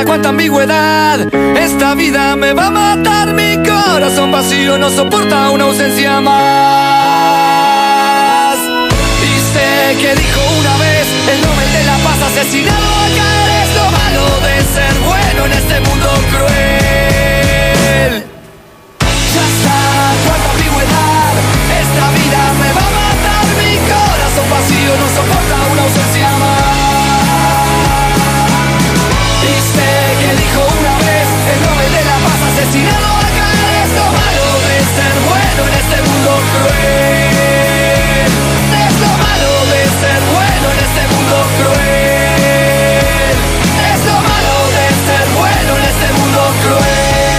cuánta ambigüedad. Esta vida me va a matar, mi corazón vacío no soporta una ausencia más. Y sé que dijo una vez el Nobel de la Paz asesinado acá. Es lo malo de ser bueno en este mundo cruel. Ya está, cuánta ambigüedad. Esta vida me va a matar, mi corazón vacío no soporta una ausencia más. Y sé que dijo una vez el Nobel de la Paz asesinado acá. Es lo malo de ser bueno en este mundo cruel. Es lo malo de ser bueno en este mundo cruel. Es lo malo de ser bueno en este mundo cruel.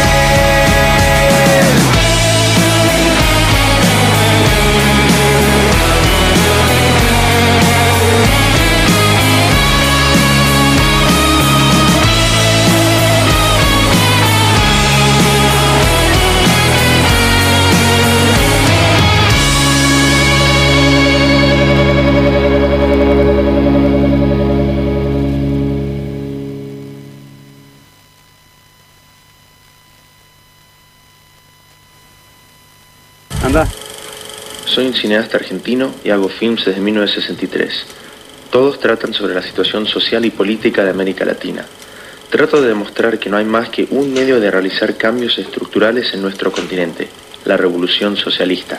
Anda. Soy un cineasta argentino y hago films desde 1963. Todos tratan sobre la situación social y política de América Latina. Trato de demostrar que no hay más que un medio de realizar cambios estructurales en nuestro continente, la revolución socialista.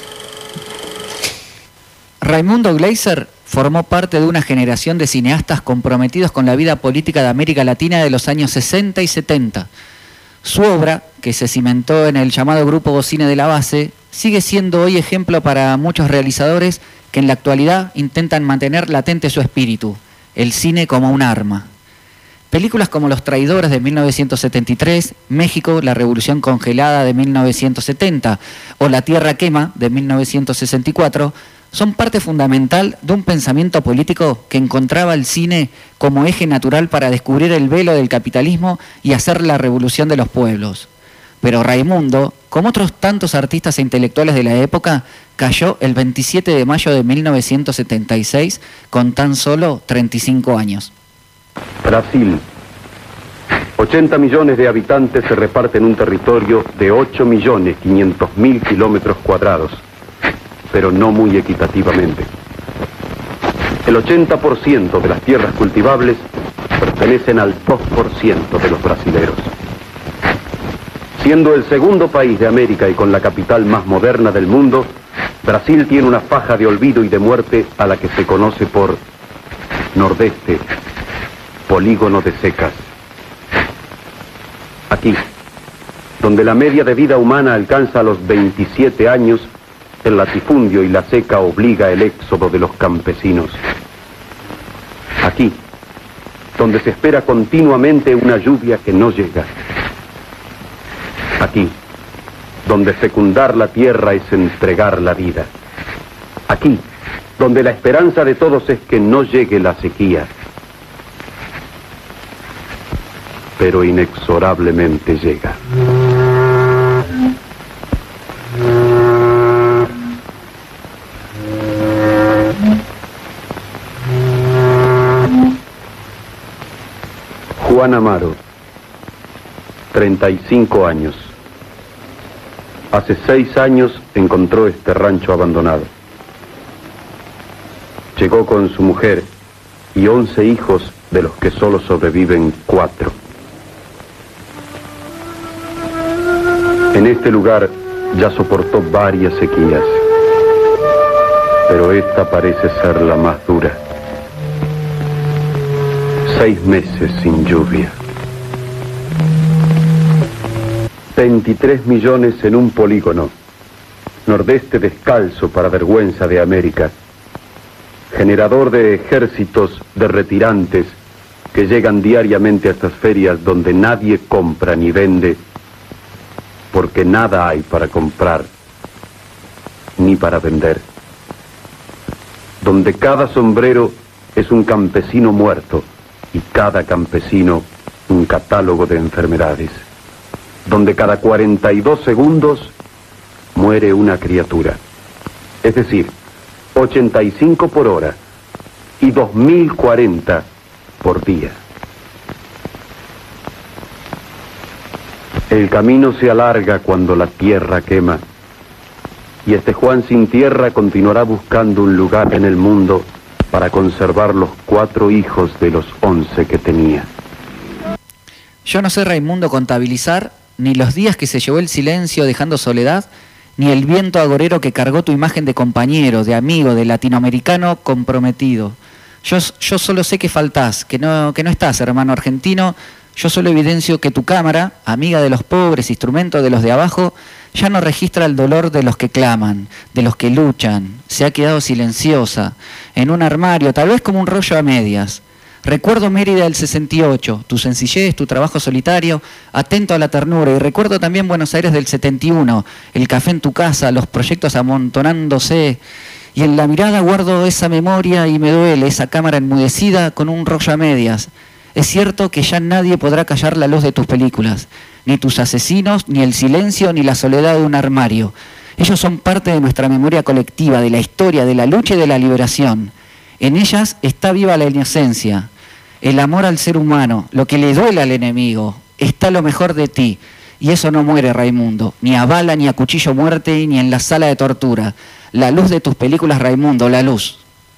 Raimundo Gleiser formó parte de una generación de cineastas comprometidos con la vida política de América Latina de los años 60 y 70. Su obra, que se cimentó en el llamado Grupo Cine de la Base, sigue siendo hoy ejemplo para muchos realizadores que en la actualidad intentan mantener latente su espíritu, el cine como un arma. Películas como Los Traidores de 1973, México, La Revolución Congelada de 1970 o La Tierra Quema de 1964 son parte fundamental de un pensamiento político que encontraba el cine como eje natural para descubrir el velo del capitalismo y hacer la revolución de los pueblos. Pero Raimundo, como otros tantos artistas e intelectuales de la época, cayó el 27 de mayo de 1976 con tan solo 35 años. Brasil. 80 millones de habitantes se reparten un territorio de 8.500.000 kilómetros cuadrados, pero no muy equitativamente. El 80% de las tierras cultivables pertenecen al 2% de los brasileros. Siendo el segundo país de América y con la capital más moderna del mundo, Brasil tiene una faja de olvido y de muerte a la que se conoce por Nordeste, polígono de secas. Aquí, donde la media de vida humana alcanza los 27 años, el latifundio y la seca obliga el éxodo de los campesinos. Aquí, donde se espera continuamente una lluvia que no llega. Aquí, donde fecundar la tierra es entregar la vida. Aquí, donde la esperanza de todos es que no llegue la sequía. Pero inexorablemente llega. Juan Amaro, 35 años. Hace 6 años encontró este rancho abandonado. Llegó con su mujer y 11 hijos, de los que solo sobreviven 4. En este lugar ya soportó varias sequías, pero esta parece ser la más dura. 6 meses sin lluvia. 23 millones en un polígono. Nordeste descalzo para vergüenza de América. Generador de ejércitos de retirantes que llegan diariamente a estas ferias donde nadie compra ni vende, porque nada hay para comprar ni para vender. Donde cada sombrero es un campesino muerto y cada campesino un catálogo de enfermedades. Donde cada 42 segundos muere una criatura. Es decir, 85 por hora y 2040 por día. El camino se alarga cuando la tierra quema, y este Juan sin tierra continuará buscando un lugar en el mundo para conservar los 4 hijos de los 11 que tenía. Yo no sé, Raimundo, contabilizar ni los días que se llevó el silencio dejando soledad, ni el viento agorero que cargó tu imagen de compañero, de amigo, de latinoamericano comprometido. Yo solo sé que faltás, que no estás, hermano argentino. Yo solo evidencio que tu cámara, amiga de los pobres, instrumento de los de abajo, ya no registra el dolor de los que claman, de los que luchan. Se ha quedado silenciosa, en un armario, tal vez como un rollo a medias. Recuerdo Mérida del 68, tu sencillez, tu trabajo solitario, atento a la ternura. Y recuerdo también Buenos Aires del 71, el café en tu casa, los proyectos amontonándose. Y en la mirada guardo esa memoria y me duele esa cámara enmudecida con un rollo a medias. Es cierto que ya nadie podrá callar la luz de tus películas, ni tus asesinos, ni el silencio, ni la soledad de un armario. Ellos son parte de nuestra memoria colectiva, de la historia, de la lucha y de la liberación. En ellas está viva la inocencia, el amor al ser humano, lo que le duele al enemigo. Está lo mejor de ti, y eso no muere, Raimundo, ni a bala, ni a cuchillo muerte, ni en la sala de tortura. La luz de tus películas, Raimundo, la luz.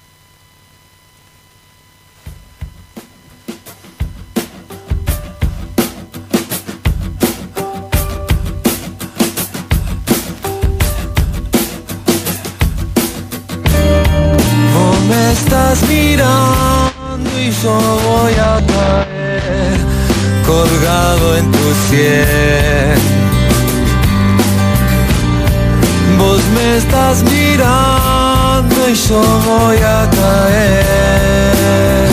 Me estás mirando y yo voy a caer colgado en tu sien. Vos me estás mirando y yo voy a caer.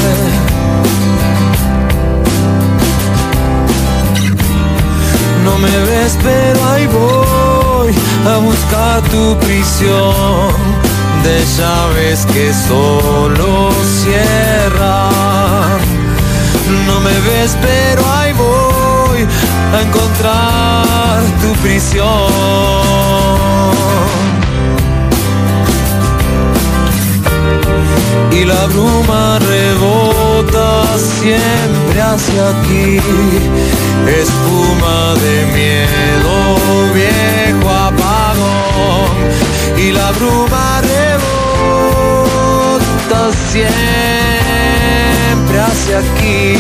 No me ves pero ahí voy a buscar tu prisión de llaves que solo cierran. No me ves pero ahí voy a encontrar tu prisión. Y la bruma rebota siempre hacia aquí, espuma de miedo, viejo apagón. Y la bruma rebota siempre hacia aquí.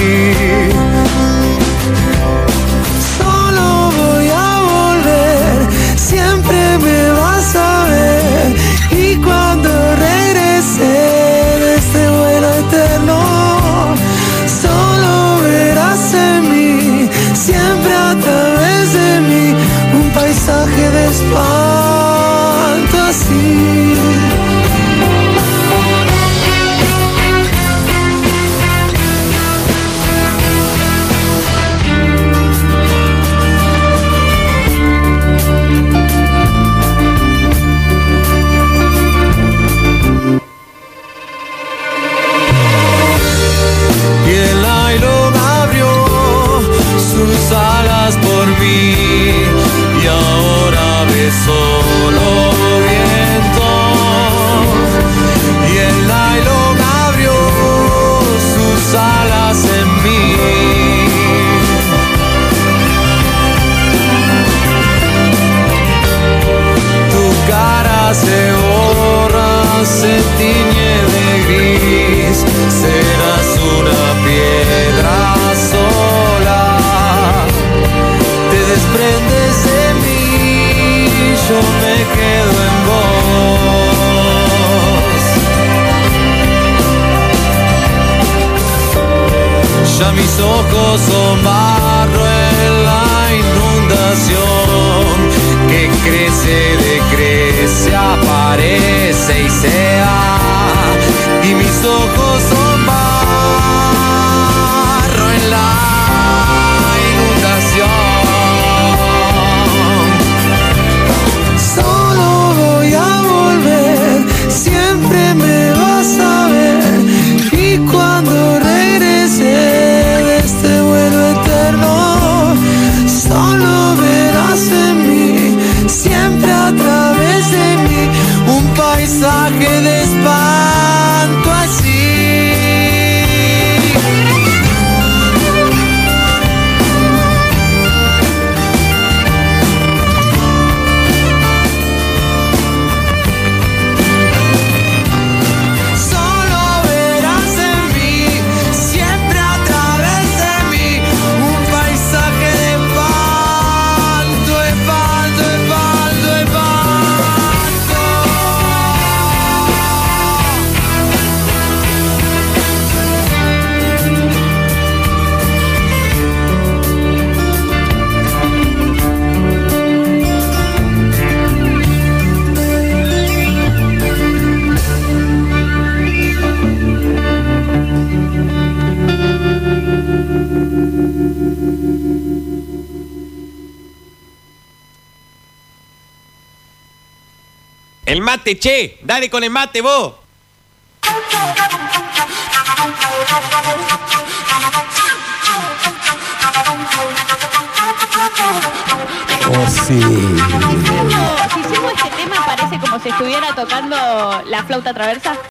Solo voy a volver, siempre me vas a ver. Y cuando regrese de este vuelo eterno, solo verás en mí, siempre a través de mí, un paisaje de espanto así. Alas por mí y ahora ves solo viento. Y el nylon abrió sus alas en mí. Tu cara se borra, se tiñe de gris, serás una piedra sola. Te desprendes de mí, yo me quedo en vos. Ya mis ojos son barro en la inundación, que crece, decrece, aparece y se va. Y mis ojos son barro en la inundación. Solo voy a volver, siempre me vas a ver. Y cuando regrese de este vuelo eterno, solo verás en mí, siempre a través de mí, un paisaje de espanto así. mate, che. Dale con el mate, vos. Oh, sí. Si sumo este tema parece como si estuviera tocando la flauta traversa.